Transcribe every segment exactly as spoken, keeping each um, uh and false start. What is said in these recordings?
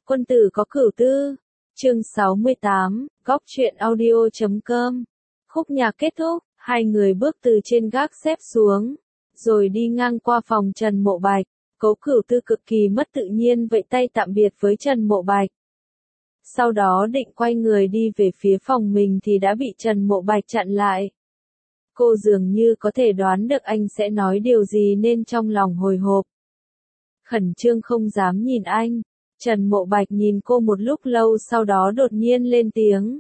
Quân tử có cửu tư. Chương sáu mươi tám, góc truyện audio chấm com. Khúc nhạc kết thúc, hai người bước từ trên gác xếp xuống, rồi đi ngang qua phòng Trần Mộ Bạch. Cố Cửu Tư cực kỳ mất tự nhiên vẫy tay tạm biệt với Trần Mộ Bạch. Sau đó định quay người đi về phía phòng mình thì đã bị Trần Mộ Bạch chặn lại. Cô dường như có thể đoán được anh sẽ nói điều gì nên trong lòng hồi hộp. Khẩn trương không dám nhìn anh. Trần Mộ Bạch nhìn cô một lúc lâu sau đó đột nhiên lên tiếng.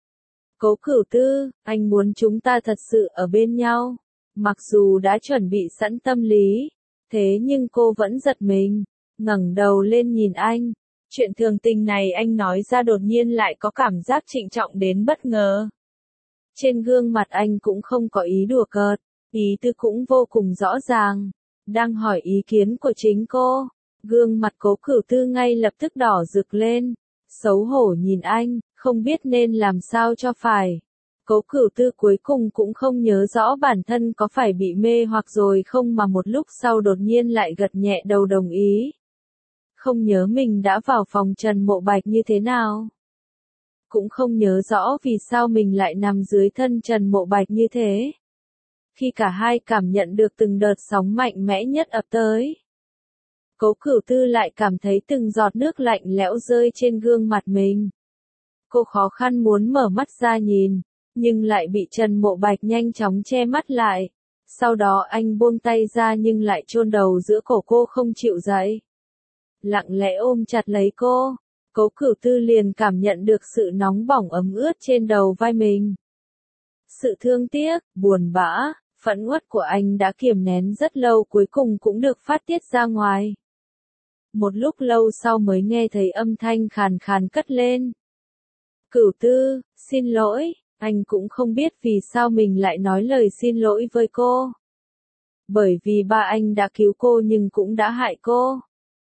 Cố Cửu Tư, anh muốn chúng ta thật sự ở bên nhau. Mặc dù đã chuẩn bị sẵn tâm lý, thế nhưng cô vẫn giật mình, ngẩng đầu lên nhìn anh. Chuyện thường tình này anh nói ra đột nhiên lại có cảm giác trịnh trọng đến bất ngờ. Trên gương mặt anh cũng không có ý đùa cợt, ý tư cũng vô cùng rõ ràng, đang hỏi ý kiến của chính cô. Gương mặt Cố Cửu Tư ngay lập tức đỏ rực lên, xấu hổ nhìn anh, không biết nên làm sao cho phải. Cố Cửu Tư cuối cùng cũng không nhớ rõ bản thân có phải bị mê hoặc rồi không mà một lúc sau đột nhiên lại gật nhẹ đầu đồng ý. Không nhớ mình đã vào phòng Trần Mộ Bạch như thế nào. Cũng không nhớ rõ vì sao mình lại nằm dưới thân Trần Mộ Bạch như thế. Khi cả hai cảm nhận được từng đợt sóng mạnh mẽ nhất ập tới, Cố Cửu Tư lại cảm thấy từng giọt nước lạnh lẽo rơi trên gương mặt mình. Cô khó khăn muốn mở mắt ra nhìn, nhưng lại bị Trần Mộ Bạch nhanh chóng che mắt lại. Sau đó anh buông tay ra nhưng lại chôn đầu giữa cổ cô không chịu dậy. Lặng lẽ ôm chặt lấy cô, Cố Cửu Tư liền cảm nhận được sự nóng bỏng ấm ướt trên đầu vai mình. Sự thương tiếc, buồn bã, phẫn uất của anh đã kiềm nén rất lâu cuối cùng cũng được phát tiết ra ngoài. Một lúc lâu sau mới nghe thấy âm thanh khàn khàn cất lên. Cửu Tư, xin lỗi, anh cũng không biết vì sao mình lại nói lời xin lỗi với cô. Bởi vì ba anh đã cứu cô nhưng cũng đã hại cô.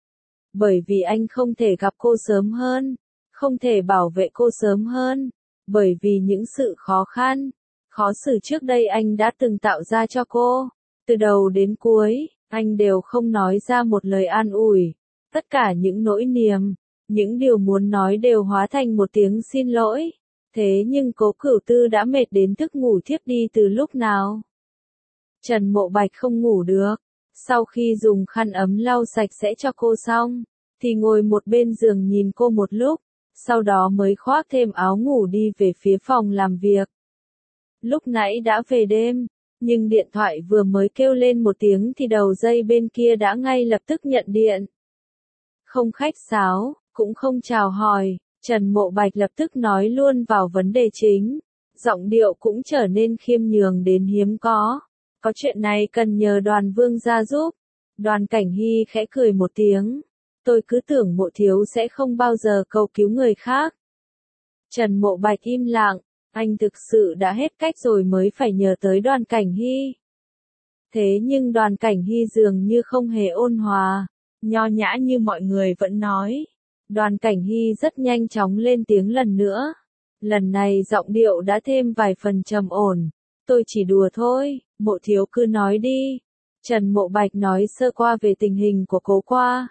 Bởi vì anh không thể gặp cô sớm hơn, không thể bảo vệ cô sớm hơn. Bởi vì những sự khó khăn, khó xử trước đây anh đã từng tạo ra cho cô. Từ đầu đến cuối, anh đều không nói ra một lời an ủi. Tất cả những nỗi niềm, những điều muốn nói đều hóa thành một tiếng xin lỗi. Thế nhưng Cố Cửu Tư đã mệt đến thức ngủ thiếp đi từ lúc nào. Trần Mộ Bạch không ngủ được. Sau khi dùng khăn ấm lau sạch sẽ cho cô xong, thì ngồi một bên giường nhìn cô một lúc, sau đó mới khoác thêm áo ngủ đi về phía phòng làm việc. Lúc nãy đã về đêm, nhưng điện thoại vừa mới kêu lên một tiếng thì đầu dây bên kia đã ngay lập tức nhận điện. Không khách sáo, cũng không chào hỏi, Trần Mộ Bạch lập tức nói luôn vào vấn đề chính. Giọng điệu cũng trở nên khiêm nhường đến hiếm có. Có chuyện này cần nhờ Đoàn Vương gia giúp. Đoàn Cảnh Hy khẽ cười một tiếng. Tôi cứ tưởng Mộ thiếu sẽ không bao giờ cầu cứu người khác. Trần Mộ Bạch im lặng, anh thực sự đã hết cách rồi mới phải nhờ tới Đoàn Cảnh Hy. Thế nhưng Đoàn Cảnh Hy dường như không hề ôn hòa, nho nhã như mọi người vẫn nói. Đoàn Cảnh Hy rất nhanh chóng lên tiếng lần nữa. Lần này giọng điệu đã thêm vài phần trầm ổn. Tôi chỉ đùa thôi, Mộ thiếu cứ nói đi. Trần Mộ Bạch nói sơ qua về tình hình của Cố qua.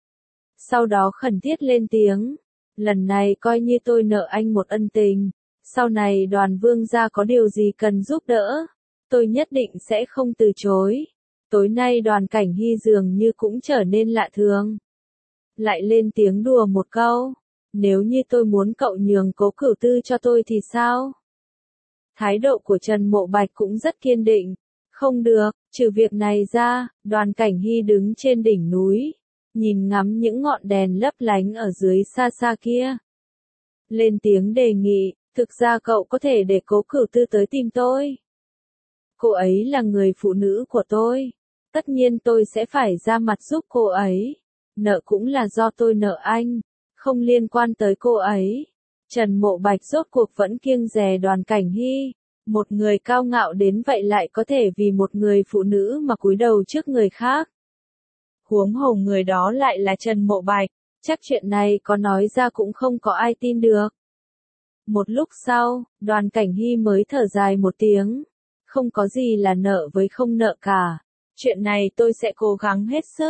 Sau đó khẩn thiết lên tiếng. Lần này coi như tôi nợ anh một ân tình. Sau này Đoàn Vương gia có điều gì cần giúp đỡ, tôi nhất định sẽ không từ chối. Tối nay Đoàn Cảnh Hy dường như cũng trở nên lạ thường. Lại lên tiếng đùa một câu. Nếu như tôi muốn cậu nhường Cố Cửu Tư cho tôi thì sao? Thái độ của Trần Mộ Bạch cũng rất kiên định. Không được, trừ việc này ra, Đoàn Cảnh Hy đứng trên đỉnh núi, nhìn ngắm những ngọn đèn lấp lánh ở dưới xa xa kia. Lên tiếng đề nghị, thực ra cậu có thể để Cố Cửu Tư tới tìm tôi. Cô ấy là người phụ nữ của tôi. Tất nhiên tôi sẽ phải ra mặt giúp cô ấy. Nợ cũng là do tôi nợ anh, không liên quan tới cô ấy. Trần Mộ Bạch rốt cuộc vẫn kiêng dè Đoàn Cảnh Hy. Một người cao ngạo đến vậy lại có thể vì một người phụ nữ mà cúi đầu trước người khác. Huống hồ người đó lại là Trần Mộ Bạch, chắc chuyện này có nói ra cũng không có ai tin được. Một lúc sau, Đoàn Cảnh Hy mới thở dài một tiếng. Không có gì là nợ với không nợ cả. Chuyện này tôi sẽ cố gắng hết sức.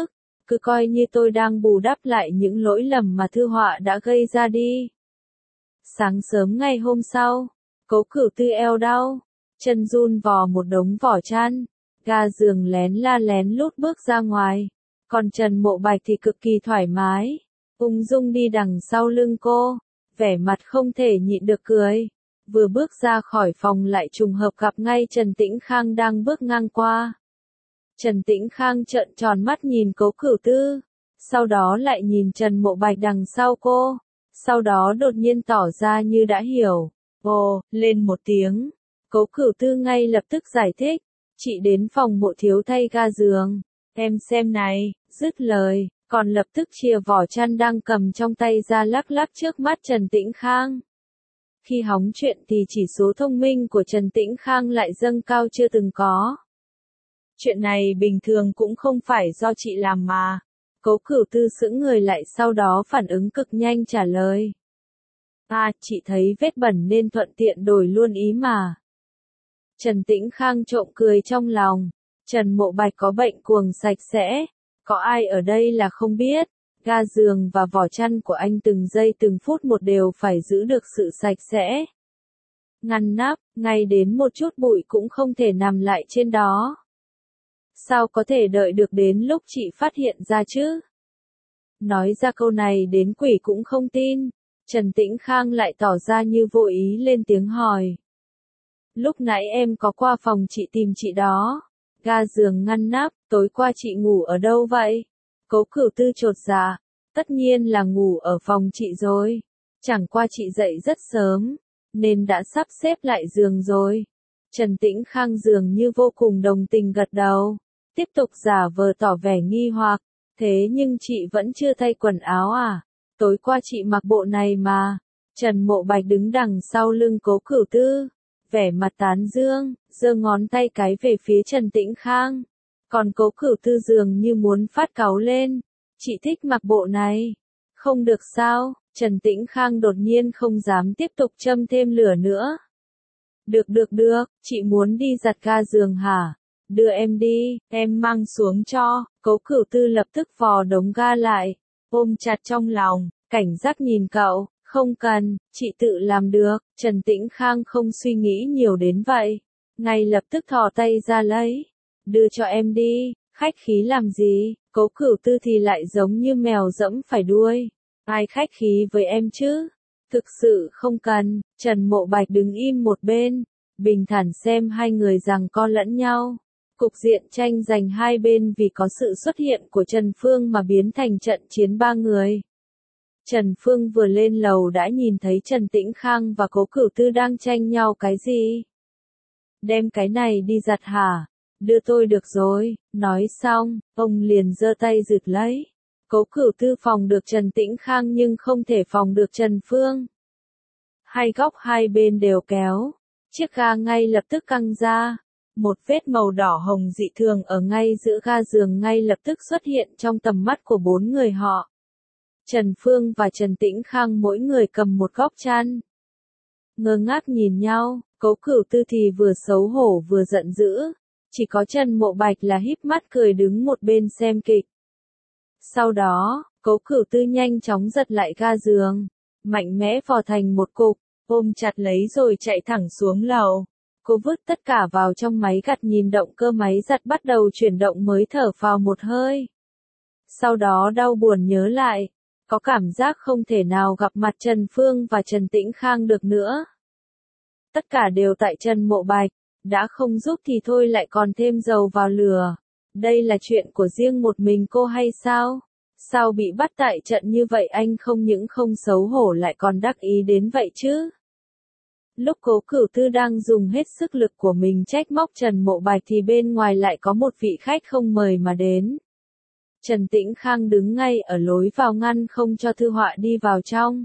cứ coi như tôi đang bù đắp lại những lỗi lầm mà Thư Họa đã gây ra đi. Sáng sớm ngày hôm sau, Cố Cửu Tư eo đau, chân run vò một đống vỏ chăn, ga giường lén la lén lút bước ra ngoài, còn Trần Mộ Bạch thì cực kỳ thoải mái, ung dung đi đằng sau lưng cô, vẻ mặt không thể nhịn được cười. Vừa bước ra khỏi phòng lại trùng hợp gặp ngay Trần Tĩnh Khang đang bước ngang qua. Trần Tĩnh Khang trợn tròn mắt nhìn Cố Cửu Tư, sau đó lại nhìn Trần Mộ Bạch đằng sau cô, sau đó đột nhiên tỏ ra như đã hiểu. Ồ, lên một tiếng. Cố Cửu Tư ngay lập tức giải thích, chị đến phòng Mộ thiếu thay ga giường, em xem này, dứt lời, còn lập tức chìa vỏ chăn đang cầm trong tay ra lắc lắc trước mắt Trần Tĩnh Khang. Khi hóng chuyện thì chỉ số thông minh của Trần Tĩnh Khang lại dâng cao chưa từng có. Chuyện này bình thường cũng không phải do chị làm mà. Cố Cửu Tư sững người lại sau đó phản ứng cực nhanh trả lời. À, chị thấy vết bẩn nên thuận tiện đổi luôn ý mà. Trần Tĩnh Khang trộm cười trong lòng. Trần Mộ Bạch có bệnh cuồng sạch sẽ. Có ai ở đây là không biết. Ga giường và vỏ chăn của anh từng giây từng phút một đều phải giữ được sự sạch sẽ. Ngăn nắp, ngay đến một chút bụi cũng không thể nằm lại trên đó. Sao có thể đợi được đến lúc chị phát hiện ra chứ? Nói ra câu này đến quỷ cũng không tin. Trần Tĩnh Khang lại tỏ ra như vô ý lên tiếng hỏi. Lúc nãy em có qua phòng chị tìm chị đó. Ga giường ngăn nắp, tối qua chị ngủ ở đâu vậy? Cố Cửu Tư chột dạ. Tất nhiên là ngủ ở phòng chị rồi. Chẳng qua chị dậy rất sớm, nên đã sắp xếp lại giường rồi. Trần Tĩnh Khang dường như vô cùng đồng tình gật đầu. Tiếp tục giả vờ tỏ vẻ nghi hoặc. Thế nhưng chị vẫn chưa thay quần áo à? Tối qua chị mặc bộ này mà. Trần Mộ Bạch đứng đằng sau lưng Cố Cửu Tư, vẻ mặt tán dương, giơ ngón tay cái về phía Trần Tĩnh Khang. Còn Cố Cửu Tư dường như muốn phát cáu lên. Chị thích mặc bộ này. Không được sao? Trần Tĩnh Khang đột nhiên không dám tiếp tục châm thêm lửa nữa. Được được được, chị muốn đi giặt ga giường hả? Đưa em đi, em mang xuống cho. Cố Cửu Tư lập tức vò đống ga lại, ôm chặt trong lòng, cảnh giác nhìn cậu. Không cần, chị tự làm được. Trần Tĩnh Khang không suy nghĩ nhiều đến vậy, ngay lập tức thò tay ra lấy. Đưa cho em đi, khách khí làm gì? Cố Cửu Tư thì lại giống như mèo dẫm phải đuôi. Ai khách khí với em chứ? Thực sự không cần. Trần Mộ Bạch đứng im một bên, bình thản xem hai người giằng co lẫn nhau. Cục diện tranh giành hai bên vì có sự xuất hiện của Trần Phương mà biến thành trận chiến ba người. Trần Phương vừa lên lầu đã nhìn thấy Trần Tĩnh Khang và Cố Cửu Tư đang tranh nhau cái gì. Đem cái này đi giặt hả? Đưa tôi được rồi. Nói xong, ông liền giơ tay giựt lấy. Cố Cửu Tư phòng được Trần Tĩnh Khang nhưng không thể phòng được Trần Phương. Hai góc hai bên đều kéo. Chiếc ga ngay lập tức căng ra. Một vết màu đỏ hồng dị thường ở ngay giữa ga giường ngay lập tức xuất hiện trong tầm mắt của bốn người họ. Trần Phương và Trần Tĩnh Khang mỗi người cầm một góc chăn. Ngơ ngác nhìn nhau, Cố Cửu Tư thì vừa xấu hổ vừa giận dữ. Chỉ có Trần Mộ Bạch là híp mắt cười đứng một bên xem kịch. Sau đó, Cố Cửu Tư nhanh chóng giật lại ga giường, mạnh mẽ vò thành một cục, ôm chặt lấy rồi chạy thẳng xuống lầu. Cô vứt tất cả vào trong máy giặt nhìn động cơ máy giặt bắt đầu chuyển động mới thở phào một hơi. Sau đó đau buồn nhớ lại, có cảm giác không thể nào gặp mặt Trần Phương và Trần Tĩnh Khang được nữa. Tất cả đều tại Trần Mộ Bạch, đã không giúp thì thôi lại còn thêm dầu vào lửa. Đây là chuyện của riêng một mình cô hay sao? Sao bị bắt tại trận như vậy anh không những không xấu hổ lại còn đắc ý đến vậy chứ? Lúc Cố Cửu Tư đang dùng hết sức lực của mình trách móc Trần Mộ Bạch thì bên ngoài lại có một vị khách không mời mà đến. Trần Tĩnh Khang đứng ngay ở lối vào ngăn không cho Thư Họa đi vào trong.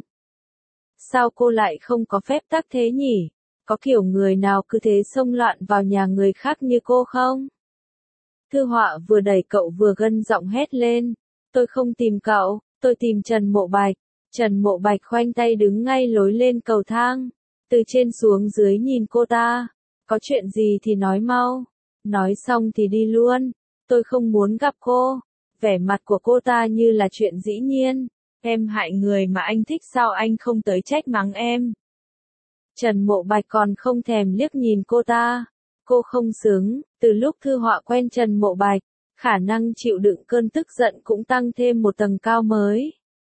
Sao cô lại không có phép tắc thế nhỉ? Có kiểu người nào cứ thế xông loạn vào nhà người khác như cô không? Thư Họa vừa đẩy cậu vừa gân giọng hét lên. Tôi không tìm cậu, tôi tìm Trần Mộ Bạch. Trần Mộ Bạch khoanh tay đứng ngay lối lên cầu thang. Từ trên xuống dưới nhìn cô ta. Có chuyện gì thì nói mau. Nói xong thì đi luôn. Tôi không muốn gặp cô. Vẻ mặt của cô ta như là chuyện dĩ nhiên. Em hại người mà anh thích sao anh không tới trách mắng em. Trần Mộ Bạch còn không thèm liếc nhìn cô ta. Cô không xứng, từ lúc Thư Họa quen Trần Mộ Bạch, khả năng chịu đựng cơn tức giận cũng tăng thêm một tầng cao mới.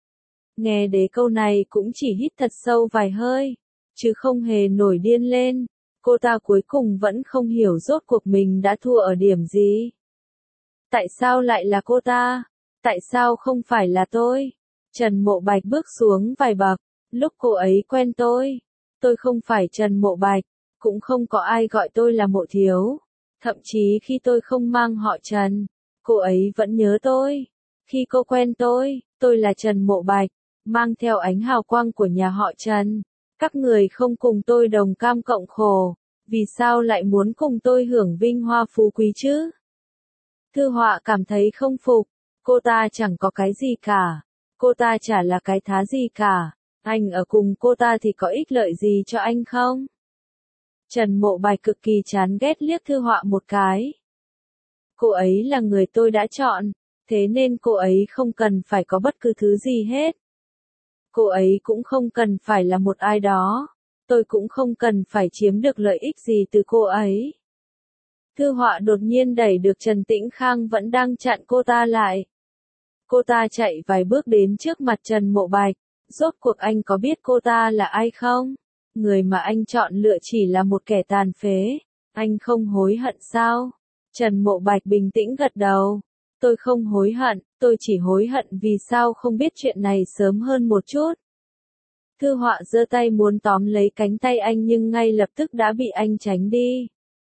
Nghe đến câu này cũng chỉ hít thật sâu vài hơi, chứ không hề nổi điên lên. Cô ta cuối cùng vẫn không hiểu rốt cuộc mình đã thua ở điểm gì. Tại sao lại là cô ta? Tại sao không phải là tôi? Trần Mộ Bạch bước xuống vài bậc. Lúc cô ấy quen tôi, tôi không phải Trần Mộ Bạch, cũng không có ai gọi tôi là Mộ Thiếu. Thậm chí khi tôi không mang họ Trần, cô ấy vẫn nhớ tôi. Khi cô quen tôi, tôi là Trần Mộ Bạch, mang theo ánh hào quang của nhà họ Trần. Các người không cùng tôi đồng cam cộng khổ, vì sao lại muốn cùng tôi hưởng vinh hoa phú quý chứ? Thư Họa cảm thấy không phục, cô ta chẳng có cái gì cả, cô ta chả là cái thá gì cả, anh ở cùng cô ta thì có ích lợi gì cho anh không? Trần Mộ Bạch cực kỳ chán ghét liếc Thư Họa một cái. Cô ấy là người tôi đã chọn, thế nên cô ấy không cần phải có bất cứ thứ gì hết. Cô ấy cũng không cần phải là một ai đó, tôi cũng không cần phải chiếm được lợi ích gì từ cô ấy. Thư Họa đột nhiên đẩy được Trần Tĩnh Khang vẫn đang chặn cô ta lại. Cô ta chạy vài bước đến trước mặt Trần Mộ Bạch, rốt cuộc anh có biết cô ta là ai không? Người mà anh chọn lựa chỉ là một kẻ tàn phế, anh không hối hận sao? Trần Mộ Bạch bình tĩnh gật đầu. Tôi không hối hận, tôi chỉ hối hận vì sao không biết chuyện này sớm hơn một chút. Thư Họa giơ tay muốn tóm lấy cánh tay anh nhưng ngay lập tức đã bị anh tránh đi.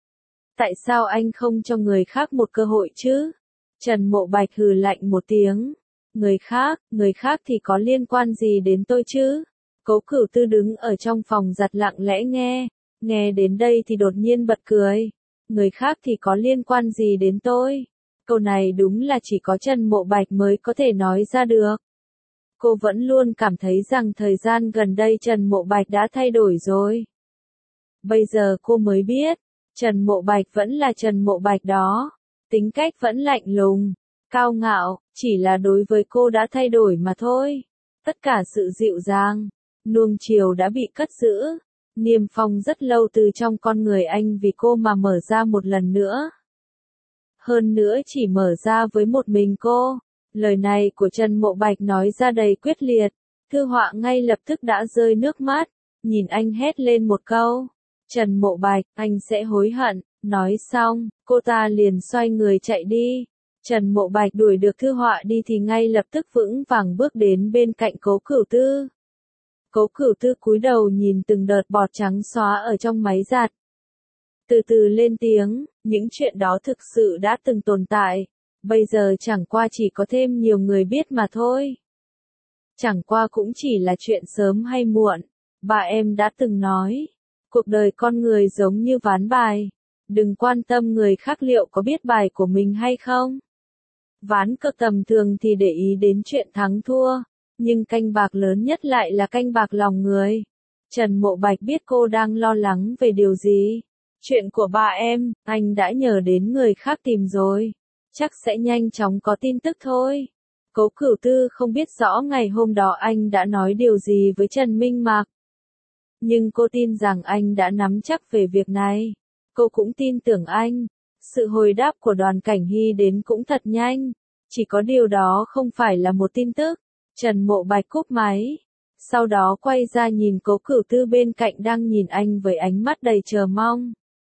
Tại sao anh không cho người khác một cơ hội chứ? Trần Mộ Bạch hừ lạnh một tiếng. Người khác, người khác thì có liên quan gì đến tôi chứ? Cố Cửu Tư đứng ở trong phòng giặt lặng lẽ nghe, nghe đến đây thì đột nhiên bật cười. Người khác thì có liên quan gì đến tôi? Câu này đúng là chỉ có Trần Mộ Bạch mới có thể nói ra được. Cô vẫn luôn cảm thấy rằng thời gian gần đây Trần Mộ Bạch đã thay đổi rồi. Bây giờ cô mới biết, Trần Mộ Bạch vẫn là Trần Mộ Bạch đó. Tính cách vẫn lạnh lùng, cao ngạo, chỉ là đối với cô đã thay đổi mà thôi. Tất cả sự dịu dàng, nuông chiều đã bị cất giữ. Niềm phong rất lâu từ trong con người anh vì cô mà mở ra một lần nữa. Hơn nữa chỉ mở ra với một mình cô. Lời này của Trần Mộ Bạch nói ra đầy quyết liệt. Thư Họa ngay lập tức đã rơi nước mắt, nhìn anh hét lên một câu. Trần Mộ Bạch, anh sẽ hối hận. Nói xong, cô ta liền xoay người chạy đi. Trần Mộ Bạch đuổi được Thư Họa đi thì ngay lập tức vững vàng bước đến bên cạnh Cố Cửu Tư. Cố Cửu Tư cúi đầu nhìn từng đợt bọt trắng xóa ở trong máy giặt. Từ từ lên tiếng, những chuyện đó thực sự đã từng tồn tại, bây giờ chẳng qua chỉ có thêm nhiều người biết mà thôi. Chẳng qua cũng chỉ là chuyện sớm hay muộn, bà em đã từng nói, cuộc đời con người giống như ván bài, đừng quan tâm người khác liệu có biết bài của mình hay không. Ván cược tầm thường thì để ý đến chuyện thắng thua, nhưng canh bạc lớn nhất lại là canh bạc lòng người. Trần Mộ Bạch biết cô đang lo lắng về điều gì. Chuyện của bà em, anh đã nhờ đến người khác tìm rồi. Chắc sẽ nhanh chóng có tin tức thôi. Cố Cửu Tư không biết rõ ngày hôm đó anh đã nói điều gì với Trần Minh Mạc. Nhưng cô tin rằng anh đã nắm chắc về việc này. Cô cũng tin tưởng anh. Sự hồi đáp của Đoàn Cảnh Hy đến cũng thật nhanh. Chỉ có điều đó không phải là một tin tức. Trần Mộ Bạch cúp máy. Sau đó quay ra nhìn Cố Cửu Tư bên cạnh đang nhìn anh với ánh mắt đầy chờ mong.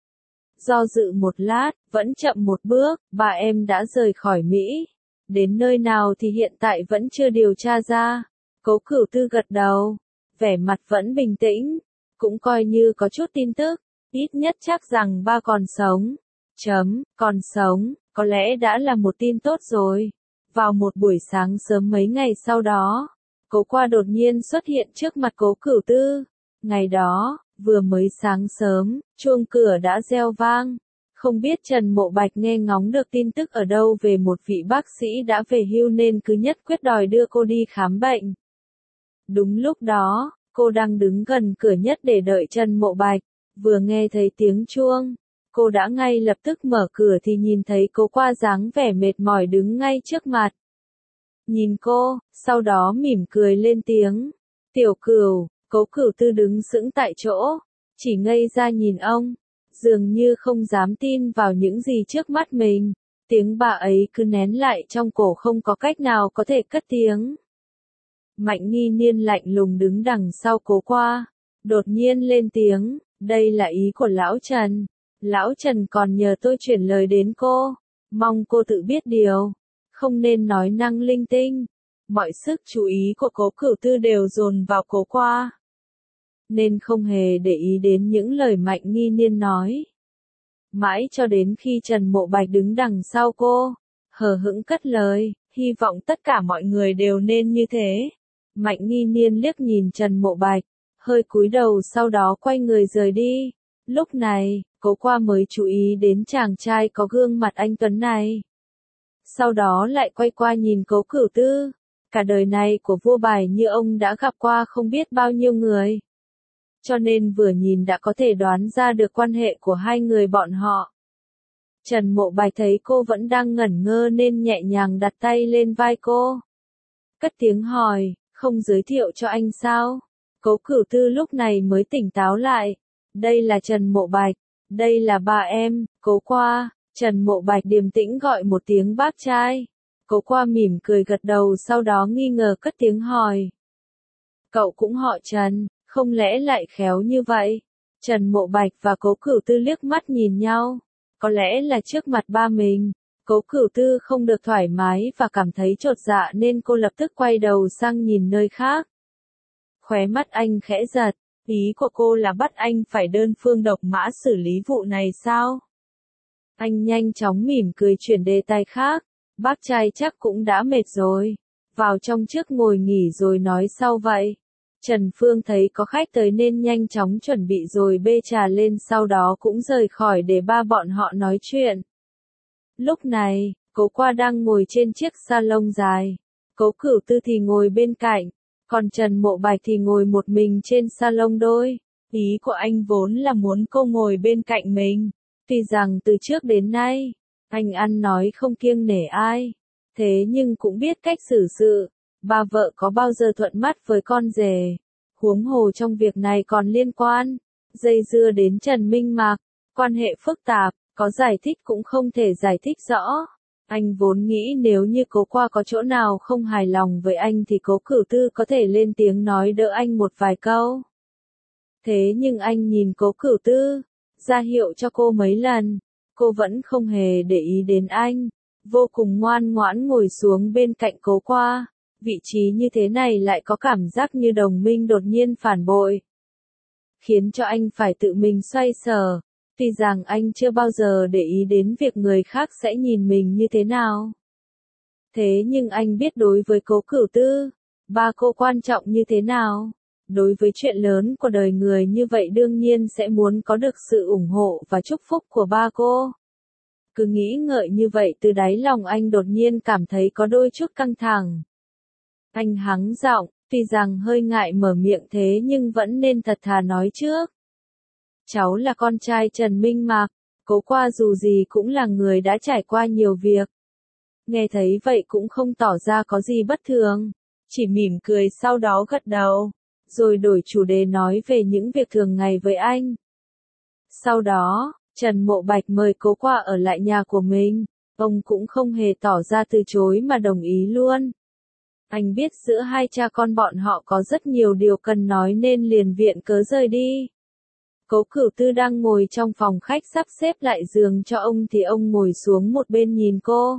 Do dự một lát, vẫn chậm một bước, bà em đã rời khỏi Mỹ. Đến nơi nào thì hiện tại vẫn chưa điều tra ra. Cố Cửu Tư gật đầu, vẻ mặt vẫn bình tĩnh, cũng coi như có chút tin tức, ít nhất chắc rằng ba còn sống. Chấm, còn sống, có lẽ đã là một tin tốt rồi. Vào một buổi sáng sớm mấy ngày sau đó, Cố Qua đột nhiên xuất hiện trước mặt Cố Cửu Tư. Ngày đó, vừa mới sáng sớm, chuông cửa đã reo vang. Không biết Trần Mộ Bạch nghe ngóng được tin tức ở đâu về một vị bác sĩ đã về hưu nên cứ nhất quyết đòi đưa cô đi khám bệnh. Đúng lúc đó, cô đang đứng gần cửa nhất để đợi Trần Mộ Bạch, vừa nghe thấy tiếng chuông. Cô đã ngay lập tức mở cửa thì nhìn thấy Cố Qua dáng vẻ mệt mỏi đứng ngay trước mặt. Nhìn cô, sau đó mỉm cười lên tiếng. Tiểu Cửu. Cố Cửu Tư đứng sững tại chỗ, chỉ ngây ra nhìn ông, dường như không dám tin vào những gì trước mắt mình. Tiếng bà ấy cứ nén lại trong cổ không có cách nào có thể cất tiếng. Mạnh Nghi Niên lạnh lùng đứng đằng sau Cố Qua, đột nhiên lên tiếng, đây là ý của Lão Trần. Lão Trần còn nhờ tôi chuyển lời đến cô, mong cô tự biết điều, không nên nói năng linh tinh. Mọi sức chú ý của Cố Cửu Tư đều dồn vào Cố Qua, nên không hề để ý đến những lời Mạnh Nghi Niên nói. Mãi cho đến khi Trần Mộ Bạch đứng đằng sau cô, hờ hững cất lời, hy vọng tất cả mọi người đều nên như thế. Mạnh Nghi Niên liếc nhìn Trần Mộ Bạch, hơi cúi đầu sau đó quay người rời đi. Lúc này, Cố Qua mới chú ý đến chàng trai có gương mặt anh tuấn này. Sau đó lại quay qua nhìn Cố Cửu Tư. Cả đời này của vua bài như ông đã gặp qua không biết bao nhiêu người. Cho nên vừa nhìn đã có thể đoán ra được quan hệ của hai người bọn họ. Trần Mộ Bạch thấy cô vẫn đang ngẩn ngơ nên nhẹ nhàng đặt tay lên vai cô. Cất tiếng hỏi, không giới thiệu cho anh sao? Cố Cửu Tư lúc này mới tỉnh táo lại. Đây là Trần Mộ Bạch, đây là ba em, Cố Qua. Trần Mộ Bạch điềm tĩnh gọi một tiếng bác trai. Cố Qua mỉm cười gật đầu sau đó nghi ngờ cất tiếng hỏi. Cậu cũng họ Trần, không lẽ lại khéo như vậy? Trần Mộ Bạch và Cố Cửu Tư liếc mắt nhìn nhau. Có lẽ là trước mặt ba mình, Cố Cửu Tư không được thoải mái và cảm thấy chột dạ nên cô lập tức quay đầu sang nhìn nơi khác. Khóe mắt anh khẽ giật, ý của cô là bắt anh phải đơn phương độc mã xử lý vụ này sao? Anh nhanh chóng mỉm cười chuyển đề tài khác, bác trai chắc cũng đã mệt rồi, vào trong trước ngồi nghỉ rồi nói sau vậy. Trần Phương thấy có khách tới nên nhanh chóng chuẩn bị rồi bê trà lên sau đó cũng rời khỏi để ba bọn họ nói chuyện. Lúc này, Cố Qua đang ngồi trên chiếc salon dài, Cố Cửu Tư thì ngồi bên cạnh, còn Trần Mộ Bạch thì ngồi một mình trên salon đôi. Ý của anh vốn là muốn cô ngồi bên cạnh mình, tuy rằng từ trước đến nay, anh ăn nói không kiêng nể ai, thế nhưng cũng biết cách xử sự. Ba vợ có bao giờ thuận mắt với con rể, huống hồ trong việc này còn liên quan, dây dưa đến Trần Minh Mạc, quan hệ phức tạp, có giải thích cũng không thể giải thích rõ. Anh vốn nghĩ nếu như Cố Qua có chỗ nào không hài lòng với anh thì Cố Cửu Tư có thể lên tiếng nói đỡ anh một vài câu. Thế nhưng anh nhìn Cố Cửu Tư, ra hiệu cho cô mấy lần, cô vẫn không hề để ý đến anh, vô cùng ngoan ngoãn ngồi xuống bên cạnh Cố Qua. Vị trí như thế này lại có cảm giác như đồng minh đột nhiên phản bội, khiến cho anh phải tự mình xoay sở. Tuy rằng anh chưa bao giờ để ý đến việc người khác sẽ nhìn mình như thế nào. Thế nhưng anh biết đối với Cố Cửu Tư, ba cô quan trọng như thế nào. Đối với chuyện lớn của đời người như vậy đương nhiên sẽ muốn có được sự ủng hộ và chúc phúc của ba cô. Cứ nghĩ ngợi như vậy từ đáy lòng anh đột nhiên cảm thấy có đôi chút căng thẳng. Anh hắng giọng, tuy rằng hơi ngại mở miệng thế nhưng vẫn nên thật thà nói trước. Cháu là con trai Trần Minh Mạc, Cố Qua dù gì cũng là người đã trải qua nhiều việc. Nghe thấy vậy cũng không tỏ ra có gì bất thường, chỉ mỉm cười sau đó gật đầu, rồi đổi chủ đề nói về những việc thường ngày với anh. Sau đó, Trần Mộ Bạch mời Cố Qua ở lại nhà của mình, ông cũng không hề tỏ ra từ chối mà đồng ý luôn. Anh biết giữa hai cha con bọn họ có rất nhiều điều cần nói nên liền viện cớ rời đi. Cố Cửu Tư đang ngồi trong phòng khách sắp xếp lại giường cho ông thì ông ngồi xuống một bên nhìn cô.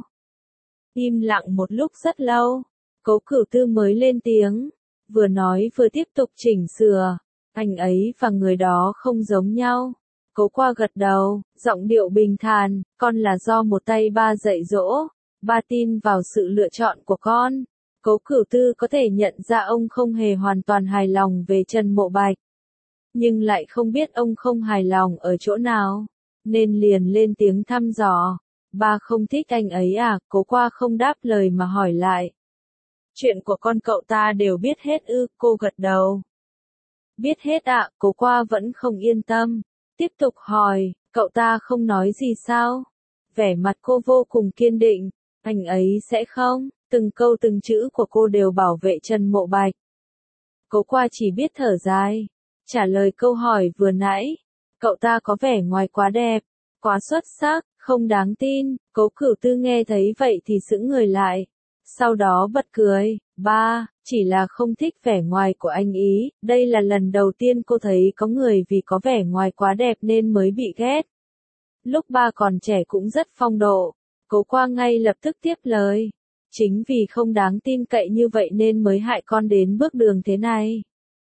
Im lặng một lúc rất lâu, Cố Cửu Tư mới lên tiếng, vừa nói vừa tiếp tục chỉnh sửa, anh ấy và người đó không giống nhau. Cố Qua gật đầu, giọng điệu bình thản, con là do một tay ba dạy dỗ, ba tin vào sự lựa chọn của con. Cố Cửu Tư có thể nhận ra ông không hề hoàn toàn hài lòng về Trần Mộ Bạch, nhưng lại không biết ông không hài lòng ở chỗ nào, nên liền lên tiếng thăm dò. Ba không thích anh ấy à? Cố Qua không đáp lời mà hỏi lại. Chuyện của con cậu ta đều biết hết ư? Cô gật đầu. Biết hết ạ, à? Cố Qua vẫn không yên tâm, tiếp tục hỏi, Cậu ta không nói gì sao? Vẻ mặt cô vô cùng kiên định, anh ấy sẽ không, từng câu từng chữ của cô đều bảo vệ Trần Mộ Bạch. Cố Qua chỉ biết thở dài, trả lời câu hỏi vừa nãy, cậu ta có vẻ ngoài quá đẹp, quá xuất sắc, không đáng tin. Cố Cửu Tư nghe thấy vậy thì sững người lại, sau đó bật cười, ba, chỉ là không thích vẻ ngoài của anh ý, đây là lần đầu tiên cô thấy có người vì có vẻ ngoài quá đẹp nên mới bị ghét. Lúc ba còn trẻ cũng rất phong độ. Cố Qua ngay lập tức tiếp lời, chính vì không đáng tin cậy như vậy nên mới hại con đến bước đường thế này.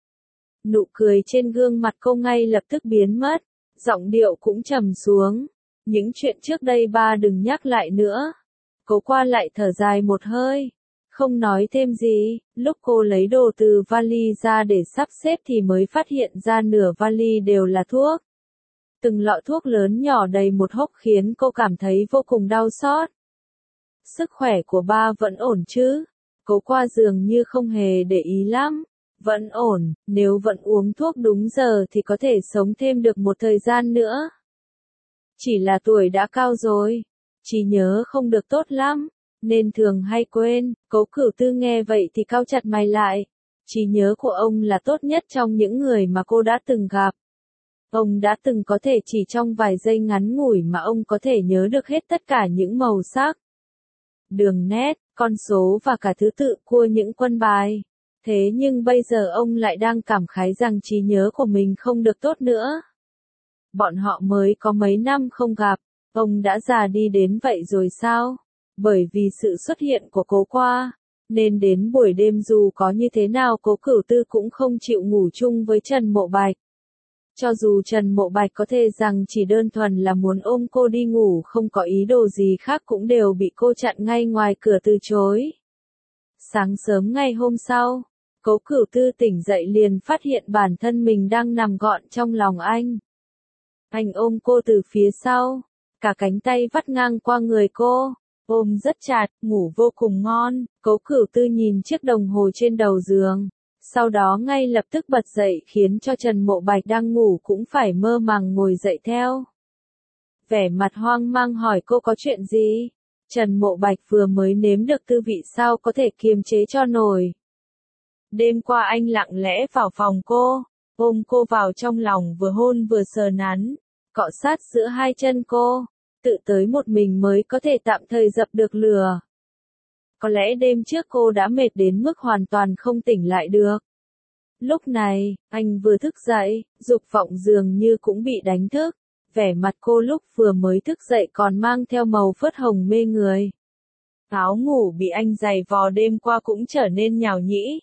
Nụ cười trên gương mặt cô ngay lập tức biến mất, giọng điệu cũng trầm xuống. Những chuyện trước đây ba đừng nhắc lại nữa. Cố Qua lại thở dài một hơi, không nói thêm gì. Lúc cô lấy đồ từ vali ra để sắp xếp thì mới phát hiện ra nửa vali đều là thuốc. Từng lọ thuốc lớn nhỏ đầy một hốc khiến cô cảm thấy vô cùng đau xót. Sức khỏe của ba vẫn ổn chứ? Cố Qua dường như không hề để ý lắm. Vẫn ổn, nếu vẫn uống thuốc đúng giờ thì có thể sống thêm được một thời gian nữa. Chỉ là tuổi đã cao rồi, trí nhớ không được tốt lắm, nên thường hay quên. Cố Cửu Tư nghe vậy thì cau chặt mày lại. Trí nhớ của ông là tốt nhất trong những người mà cô đã từng gặp. Ông đã từng có thể chỉ trong vài giây ngắn ngủi mà ông có thể nhớ được hết tất cả những màu sắc, đường nét, con số và cả thứ tự của những quân bài. Thế nhưng bây giờ ông lại đang cảm khái rằng trí nhớ của mình không được tốt nữa. Bọn họ mới có mấy năm không gặp, ông đã già đi đến vậy rồi sao? Bởi vì sự xuất hiện của Cố Qua, nên đến buổi đêm dù có như thế nào Cố Cửu Tư cũng không chịu ngủ chung với Trần Mộ Bạch. Cho dù Trần Mộ Bạch có thể rằng chỉ đơn thuần là muốn ôm cô đi ngủ không có ý đồ gì khác cũng đều bị cô chặn ngay ngoài cửa từ chối. Sáng sớm ngày hôm sau, Cố Cửu Tư tỉnh dậy liền phát hiện bản thân mình đang nằm gọn trong lòng anh. Anh ôm cô từ phía sau, cả cánh tay vắt ngang qua người cô, ôm rất chặt, ngủ vô cùng ngon. Cố Cửu Tư nhìn chiếc đồng hồ trên đầu giường, sau đó ngay lập tức bật dậy khiến cho Trần Mộ Bạch đang ngủ cũng phải mơ màng ngồi dậy theo. Vẻ mặt hoang mang hỏi cô có chuyện gì? Trần Mộ Bạch vừa mới nếm được tư vị sao có thể kiềm chế cho nổi. Đêm qua anh lặng lẽ vào phòng cô, ôm cô vào trong lòng vừa hôn vừa sờ nắn, cọ sát giữa hai chân cô, tự tới một mình mới có thể tạm thời dập được lửa. Có lẽ đêm trước cô đã mệt đến mức hoàn toàn không tỉnh lại được. Lúc này, anh vừa thức dậy, dục vọng dường như cũng bị đánh thức. Vẻ mặt cô lúc vừa mới thức dậy còn mang theo màu phớt hồng mê người. Áo ngủ bị anh giày vò đêm qua cũng trở nên nhào nhĩ,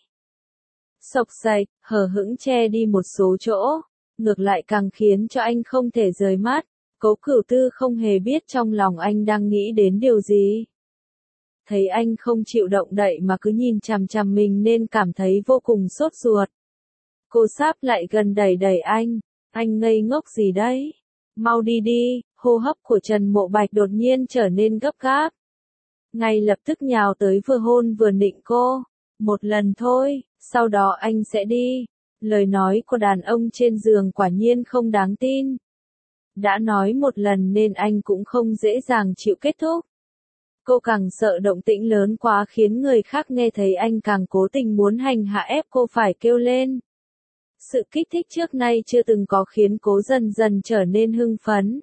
xộc xạch, hờ hững che đi một số chỗ, ngược lại càng khiến cho anh không thể rời mắt. Cố Cửu Tư không hề biết trong lòng anh đang nghĩ đến điều gì. Thấy anh không chịu động đậy mà cứ nhìn chằm chằm mình nên cảm thấy vô cùng sốt ruột. Cô sáp lại gần đẩy đẩy anh, anh ngây ngốc gì đấy? Mau đi đi. Hô hấp của Trần Mộ Bạch đột nhiên trở nên gấp gáp. Ngay lập tức nhào tới vừa hôn vừa nịnh cô. Một lần thôi, sau đó anh sẽ đi. Lời nói của đàn ông trên giường quả nhiên không đáng tin. Đã nói một lần nên anh cũng không dễ dàng chịu kết thúc. Cô càng sợ động tĩnh lớn quá khiến người khác nghe thấy anh càng cố tình muốn hành hạ ép cô phải kêu lên. Sự kích thích trước nay chưa từng có khiến cô dần dần trở nên hưng phấn.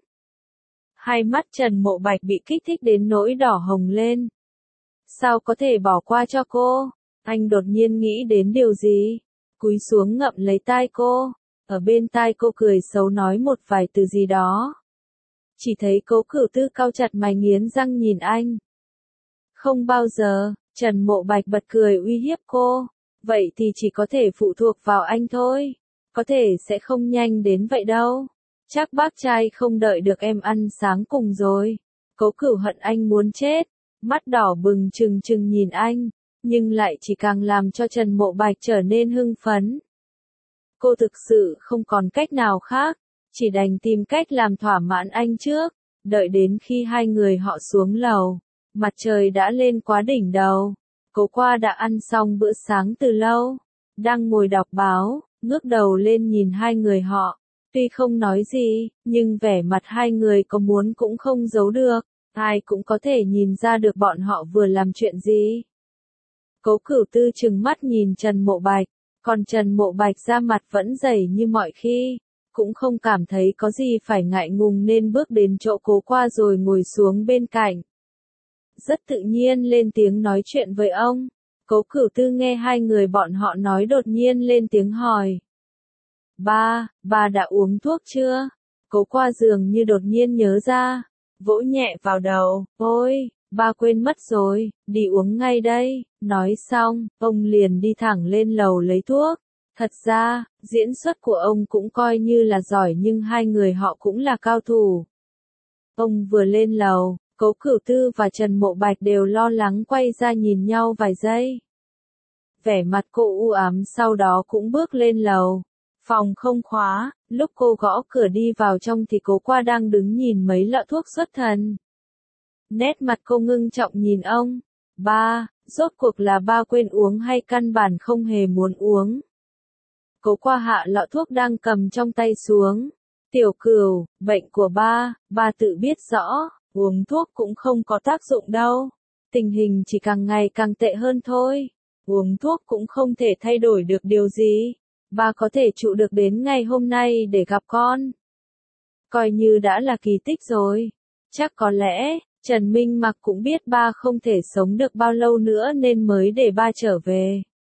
Hai mắt Trần Mộ Bạch bị kích thích đến nỗi đỏ hồng lên. Sao có thể bỏ qua cho cô? Anh đột nhiên nghĩ đến điều gì? Cúi xuống ngậm lấy tai cô. Ở bên tai cô cười xấu nói một vài từ gì đó. Chỉ thấy Cố Cửu Tư cau chặt mày nghiến răng nhìn anh. Không bao giờ. Trần Mộ Bạch bật cười uy hiếp cô. Vậy thì chỉ có thể phụ thuộc vào anh thôi. Có thể sẽ không nhanh đến vậy đâu. Chắc bác trai không đợi được em ăn sáng cùng rồi. Cố Cửu hận anh muốn chết. Mắt đỏ bừng trừng trừng nhìn anh. Nhưng lại chỉ càng làm cho Trần Mộ Bạch trở nên hưng phấn. Cô thực sự không còn cách nào khác. Chỉ đành tìm cách làm thỏa mãn anh trước. Đợi đến khi hai người họ xuống lầu. Mặt trời đã lên quá đỉnh đầu. Cố Qua đã ăn xong bữa sáng từ lâu. Đang ngồi đọc báo, ngước đầu lên nhìn hai người họ. Tuy không nói gì, nhưng vẻ mặt hai người có muốn cũng không giấu được, ai cũng có thể nhìn ra được bọn họ vừa làm chuyện gì. Cố Cửu Tư trừng mắt nhìn Trần Mộ Bạch, còn Trần Mộ Bạch ra mặt vẫn dày như mọi khi, cũng không cảm thấy có gì phải ngại ngùng nên bước đến chỗ Cố Qua rồi ngồi xuống bên cạnh. Rất tự nhiên lên tiếng nói chuyện với ông. Cố Cửu Tư nghe hai người bọn họ nói đột nhiên lên tiếng hỏi. Ba, ba đã uống thuốc chưa? Cố Qua dường như đột nhiên nhớ ra, vỗ nhẹ vào đầu, ôi, ba quên mất rồi, đi uống ngay đây. Nói xong, ông liền đi thẳng lên lầu lấy thuốc. Thật ra, diễn xuất của ông cũng coi như là giỏi nhưng hai người họ cũng là cao thủ. Ông vừa lên lầu, Cố Cửu Tư và Trần Mộ Bạch đều lo lắng quay ra nhìn nhau vài giây. Vẻ mặt cô u ám sau đó cũng bước lên lầu. Phòng không khóa, lúc cô gõ cửa đi vào trong thì Cố Qua đang đứng nhìn mấy lọ thuốc xuất thần. Nét mặt cô ngưng trọng nhìn ông. Ba, rốt cuộc là ba quên uống hay căn bản không hề muốn uống? Cố Qua hạ lọ thuốc đang cầm trong tay xuống. Tiểu Cửu, bệnh của ba, ba tự biết rõ, uống thuốc cũng không có tác dụng đâu. Tình hình chỉ càng ngày càng tệ hơn thôi. Uống thuốc cũng không thể thay đổi được điều gì. Ba có thể trụ được đến ngày hôm nay để gặp con. Coi như đã là kỳ tích rồi. Chắc có lẽ, Trần Minh Mặc cũng biết ba không thể sống được bao lâu nữa nên mới để ba trở về.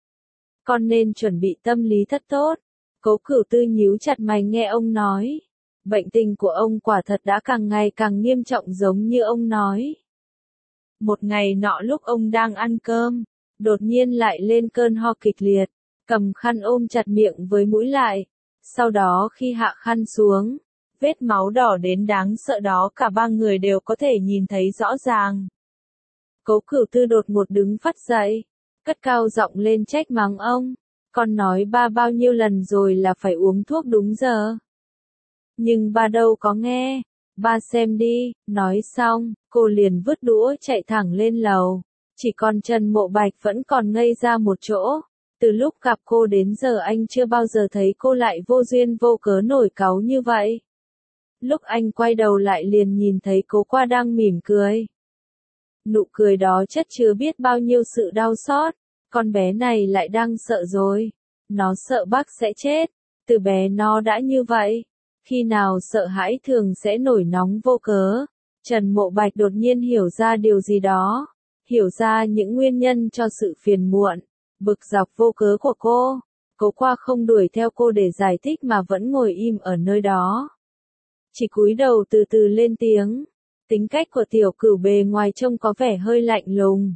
Con nên chuẩn bị tâm lý thật tốt. Cố Cửu Tư nhíu chặt mày nghe ông nói. Bệnh tình của ông quả thật đã càng ngày càng nghiêm trọng giống như ông nói. Một ngày nọ lúc ông đang ăn cơm, đột nhiên lại lên cơn ho kịch liệt, cầm khăn ôm chặt miệng với mũi lại. Sau đó khi hạ khăn xuống, vết máu đỏ đến đáng sợ đó cả ba người đều có thể nhìn thấy rõ ràng. Cố Cửu Tư đột ngột đứng phắt dậy, cất cao giọng lên trách mắng ông. Con nói ba bao nhiêu lần rồi là phải uống thuốc đúng giờ. Nhưng ba đâu có nghe. Ba xem đi. Nói xong, cô liền vứt đũa chạy thẳng lên lầu. Chỉ còn Trần Mộ Bạch vẫn còn ngây ra một chỗ. Từ lúc gặp cô đến giờ anh chưa bao giờ thấy cô lại vô duyên vô cớ nổi cáu như vậy. Lúc anh quay đầu lại liền nhìn thấy Cố Qua đang mỉm cười. Nụ cười đó chất chứa biết bao nhiêu sự đau xót. Con bé này lại đang sợ rồi. Nó sợ bác sẽ chết. Từ bé nó đã như vậy. Khi nào sợ hãi thường sẽ nổi nóng vô cớ. Trần Mộ Bạch đột nhiên hiểu ra điều gì đó. Hiểu ra những nguyên nhân cho sự phiền muộn, bực dọc vô cớ của cô. Cố Qua không đuổi theo cô để giải thích mà vẫn ngồi im ở nơi đó. Chỉ cúi đầu từ từ lên tiếng. Tính cách của Tiểu Cửu bề ngoài trông có vẻ hơi lạnh lùng.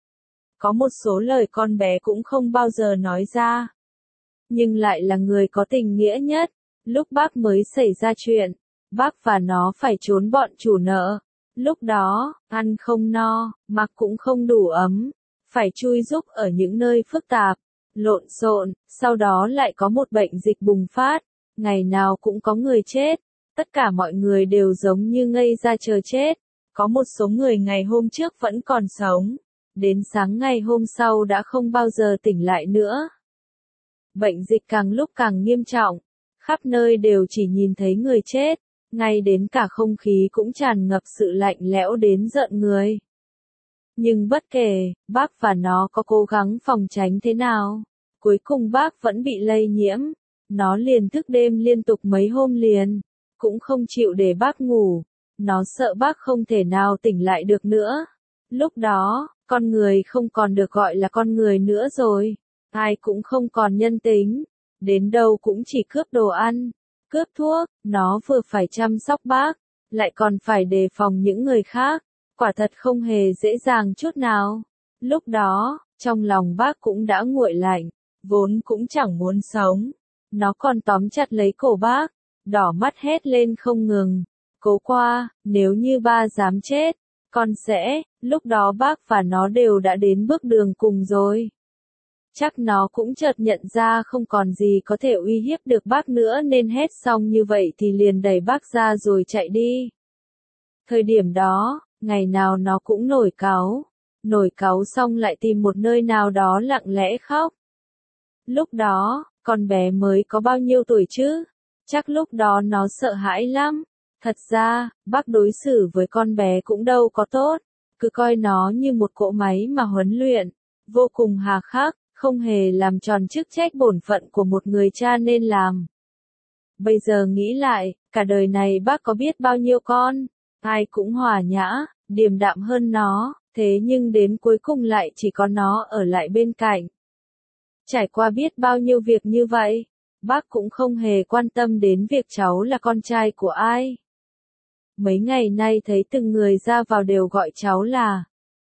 Có một số lời con bé cũng không bao giờ nói ra. Nhưng lại là người có tình nghĩa nhất. Lúc bác mới xảy ra chuyện, bác và nó phải trốn bọn chủ nợ. Lúc đó, ăn không no, mặc cũng không đủ ấm. Phải chui rúc ở những nơi phức tạp, lộn xộn, sau đó lại có một bệnh dịch bùng phát. Ngày nào cũng có người chết. Tất cả mọi người đều giống như ngây ra chờ chết. Có một số người ngày hôm trước vẫn còn sống. Đến sáng ngày hôm sau đã không bao giờ tỉnh lại nữa. Bệnh dịch càng lúc càng nghiêm trọng. Khắp nơi đều chỉ nhìn thấy người chết. Ngay đến cả không khí cũng tràn ngập sự lạnh lẽo đến rợn người. Nhưng bất kể, bác và nó có cố gắng phòng tránh thế nào, cuối cùng bác vẫn bị lây nhiễm. Nó liền thức đêm liên tục mấy hôm liền. Cũng không chịu để bác ngủ. Nó sợ bác không thể nào tỉnh lại được nữa. Lúc đó, con người không còn được gọi là con người nữa rồi. Ai cũng không còn nhân tính. Đến đâu cũng chỉ cướp đồ ăn, cướp thuốc. Nó vừa phải chăm sóc bác, lại còn phải đề phòng những người khác. Quả thật không hề dễ dàng chút nào. Lúc đó, trong lòng bác cũng đã nguội lạnh. Vốn cũng chẳng muốn sống. Nó còn tóm chặt lấy cổ bác, đỏ mắt hét lên không ngừng. Cố Qua, nếu như ba dám chết, con sẽ, lúc đó bác và nó đều đã đến bước đường cùng rồi. Chắc nó cũng chợt nhận ra không còn gì có thể uy hiếp được bác nữa nên hét xong như vậy thì liền đẩy bác ra rồi chạy đi. Thời điểm đó, ngày nào nó cũng nổi cáu. Nổi cáu xong lại tìm một nơi nào đó lặng lẽ khóc. Lúc đó, con bé mới có bao nhiêu tuổi chứ? Chắc lúc đó nó sợ hãi lắm. Thật ra, bác đối xử với con bé cũng đâu có tốt, cứ coi nó như một cỗ máy mà huấn luyện, vô cùng hà khắc, không hề làm tròn chức trách bổn phận của một người cha nên làm. Bây giờ nghĩ lại, cả đời này bác có biết bao nhiêu con, ai cũng hòa nhã, điềm đạm hơn nó, thế nhưng đến cuối cùng lại chỉ có nó ở lại bên cạnh. Trải qua biết bao nhiêu việc như vậy, bác cũng không hề quan tâm đến việc cháu là con trai của ai. Mấy ngày nay thấy từng người ra vào đều gọi cháu là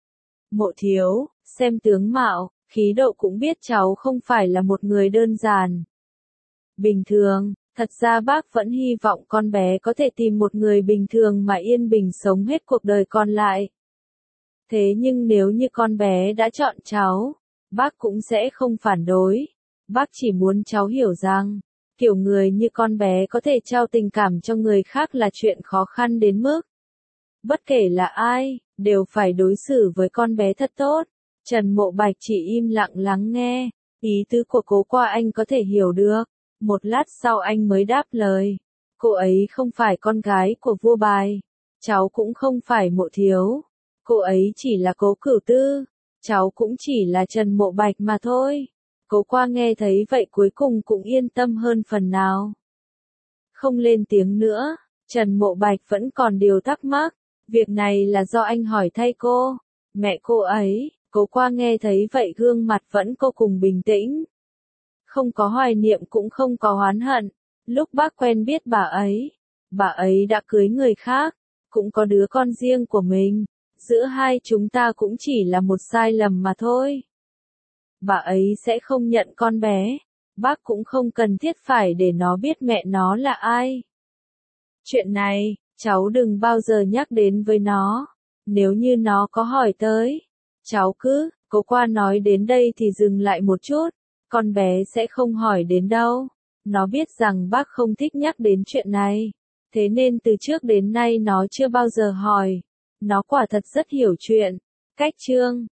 Mộ Thiếu, xem tướng mạo, khí độ cũng biết cháu không phải là một người đơn giản. Bình thường, thật ra bác vẫn hy vọng con bé có thể tìm một người bình thường mà yên bình sống hết cuộc đời còn lại. Thế nhưng nếu như con bé đã chọn cháu, bác cũng sẽ không phản đối. Bác chỉ muốn cháu hiểu rằng, kiểu người như con bé có thể trao tình cảm cho người khác là chuyện khó khăn đến mức. Bất kể là ai, đều phải đối xử với con bé thật tốt. Trần Mộ Bạch chỉ im lặng lắng nghe, ý tứ của Cố Qua anh có thể hiểu được. Một lát sau anh mới đáp lời, cô ấy không phải con gái của vua Bài, cháu cũng không phải Mộ Thiếu, cô ấy chỉ là Cố Cửu Tư, cháu cũng chỉ là Trần Mộ Bạch mà thôi. Cố Qua nghe thấy vậy cuối cùng cũng yên tâm hơn phần nào. Không lên tiếng nữa, Trần Mộ Bạch vẫn còn điều thắc mắc, việc này là do anh hỏi thay cô, mẹ cô ấy. Cố Qua nghe thấy vậy gương mặt vẫn vô cùng bình tĩnh. Không có hoài niệm cũng không có oán hận. Lúc bác quen biết bà ấy, bà ấy đã cưới người khác, cũng có đứa con riêng của mình. Giữa hai chúng ta cũng chỉ là một sai lầm mà thôi. Bà ấy sẽ không nhận con bé. Bác cũng không cần thiết phải để nó biết mẹ nó là ai. Chuyện này, cháu đừng bao giờ nhắc đến với nó. Nếu như nó có hỏi tới, cháu cứ, Cố Qua nói đến đây thì dừng lại một chút. Con bé sẽ không hỏi đến đâu. Nó biết rằng bác không thích nhắc đến chuyện này. Thế nên từ trước đến nay nó chưa bao giờ hỏi. Nó quả thật rất hiểu chuyện. Cách chương